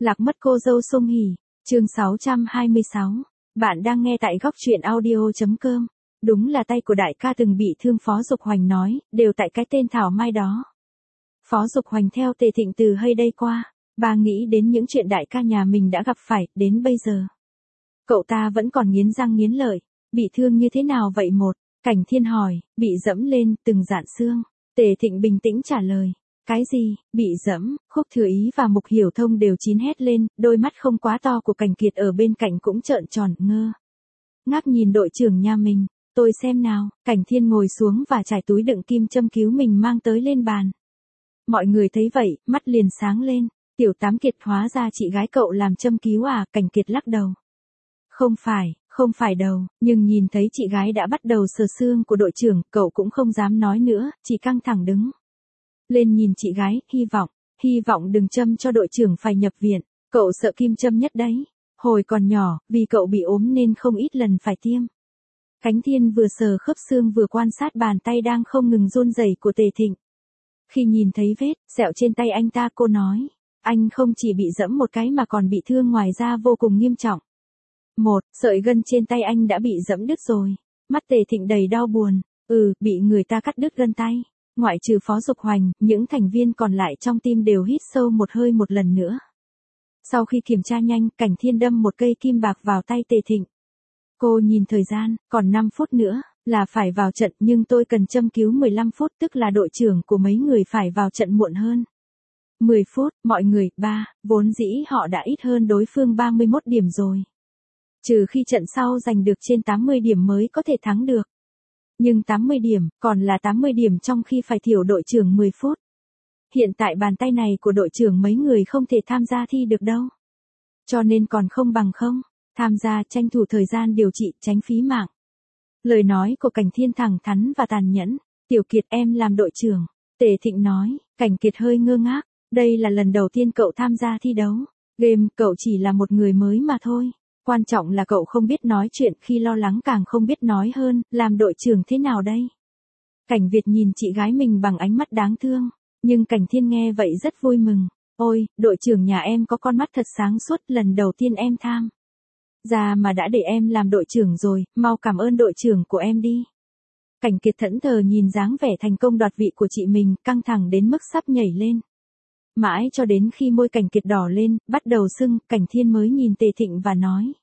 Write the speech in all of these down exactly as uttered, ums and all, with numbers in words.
Lạc mất cô dâu Sung Hỉ, chương sáu trăm hai mươi sáu. Bạn đang nghe tại góc truyện audio.com. Đúng là tay của đại ca từng bị thương, Phó Dục Hoành nói, đều tại cái tên Thảo Mai đó. Phó Dục Hoành theo Tề Thịnh từ hơi đây qua, bà nghĩ đến những chuyện đại ca nhà mình đã gặp phải, đến bây giờ. Cậu ta vẫn còn nghiến răng nghiến lợi, bị thương như thế nào vậy một? Cảnh Thiên hỏi, bị dẫm lên, từng dạn xương. Tề Thịnh bình tĩnh trả lời. Cái gì, bị dẫm? Khúc Thừa Ý và Mục Hiểu Thông đều chín hét lên, đôi mắt không quá to của Cảnh Kiệt ở bên cạnh cũng trợn tròn, ngơ ngác nhìn đội trưởng nhà mình. Tôi xem nào. Cảnh Thiên ngồi xuống và trải túi đựng kim châm cứu mình mang tới lên bàn. Mọi người thấy vậy, mắt liền sáng lên. Tiểu Tám Kiệt, hóa ra chị gái cậu làm châm cứu à? Cảnh Kiệt lắc đầu. Không phải, không phải đâu, nhưng nhìn thấy chị gái đã bắt đầu sờ xương của đội trưởng, cậu cũng không dám nói nữa, chỉ căng thẳng đứng lên nhìn chị gái, hy vọng, hy vọng đừng châm cho đội trưởng phải nhập viện, cậu sợ kim châm nhất đấy. Hồi còn nhỏ, vì cậu bị ốm nên không ít lần phải tiêm. Khánh Thiên vừa sờ khớp xương vừa quan sát bàn tay đang không ngừng run rẩy của Tề Thịnh. Khi nhìn thấy vết sẹo trên tay anh ta, cô nói, anh không chỉ bị dẫm một cái mà còn bị thương ngoài ra vô cùng nghiêm trọng. Một, sợi gân trên tay anh đã bị dẫm đứt rồi. Mắt Tề Thịnh đầy đau buồn. Ừ, bị người ta cắt đứt gân tay. Ngoại trừ Phó Dục Hoành, những thành viên còn lại trong team đều hít sâu một hơi một lần nữa. Sau khi kiểm tra nhanh, Cảnh Thiên đâm một cây kim bạc vào tay Tề Thịnh. Cô nhìn thời gian, còn năm phút nữa, là phải vào trận, nhưng tôi cần châm cứu mười lăm phút, tức là đội trưởng của mấy người phải vào trận muộn hơn. mười phút, mọi người, ba, vốn dĩ họ đã ít hơn đối phương ba mươi mốt điểm rồi. Trừ khi trận sau giành được trên tám mươi điểm mới có thể thắng được. Nhưng tám mươi điểm, còn là tám mươi điểm trong khi phải thiểu đội trưởng mười phút. Hiện tại bàn tay này của đội trưởng mấy người không thể tham gia thi được đâu. Cho nên còn không bằng không, tham gia tranh thủ thời gian điều trị, tránh phí mạng. Lời nói của Cảnh Thiên thẳng thắn và tàn nhẫn. Tiểu Kiệt, em làm đội trưởng. Tề Thịnh nói. Cảnh Kiệt hơi ngơ ngác. Đây là lần đầu tiên cậu tham gia thi đấu. Game, cậu chỉ là một người mới mà thôi. Quan trọng là cậu không biết nói chuyện, khi lo lắng càng không biết nói hơn, làm đội trưởng thế nào đây? Cảnh Việt nhìn chị gái mình bằng ánh mắt đáng thương, nhưng Cảnh Thiên nghe vậy rất vui mừng. Ôi, đội trưởng nhà em có con mắt thật sáng suốt, lần đầu tiên em tham ra mà đã để em làm đội trưởng rồi, mau cảm ơn đội trưởng của em đi. Cảnh Kiệt thẫn thờ nhìn dáng vẻ thành công đoạt vị của chị mình, căng thẳng đến mức sắp nhảy lên. Mãi cho đến khi môi Cảnh Kiệt đỏ lên, bắt đầu sưng, Cảnh Thiên mới nhìn Tề Thịnh và nói.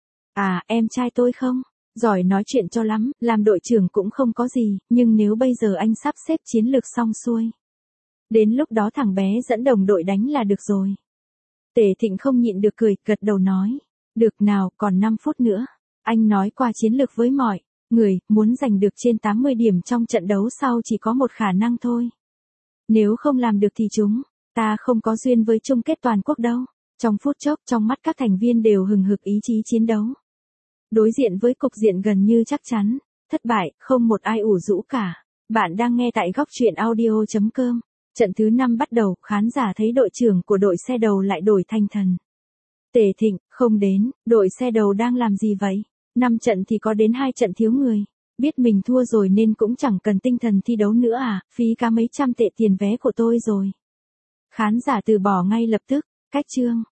À, em trai tôi không? Giỏi nói chuyện cho lắm, làm đội trưởng cũng không có gì, nhưng nếu bây giờ anh sắp xếp chiến lược xong xuôi. Đến lúc đó thằng bé dẫn đồng đội đánh là được rồi. Tề Thịnh không nhịn được cười, gật đầu nói. Được nào, còn năm phút nữa. Anh nói qua chiến lược với mọi người, muốn giành được trên tám mươi điểm trong trận đấu sau chỉ có một khả năng thôi. Nếu không làm được thì chúng ta không có duyên với chung kết toàn quốc đâu. Trong phút chốc, trong mắt các thành viên đều hừng hực ý chí chiến đấu. Đối diện với cục diện gần như chắc chắn, thất bại, không một ai ủ rũ cả. Bạn đang nghe tại góc truyện audio.com. Trận thứ năm bắt đầu, khán giả thấy đội trưởng của đội xe đầu lại đổi thành thần. Tề Thịnh, không đến, đội xe đầu đang làm gì vậy? năm trận thì có đến hai trận thiếu người. Biết mình thua rồi nên cũng chẳng cần tinh thần thi đấu nữa à, phí cả mấy trăm tệ tiền vé của tôi rồi. Khán giả từ bỏ ngay lập tức. Cách chương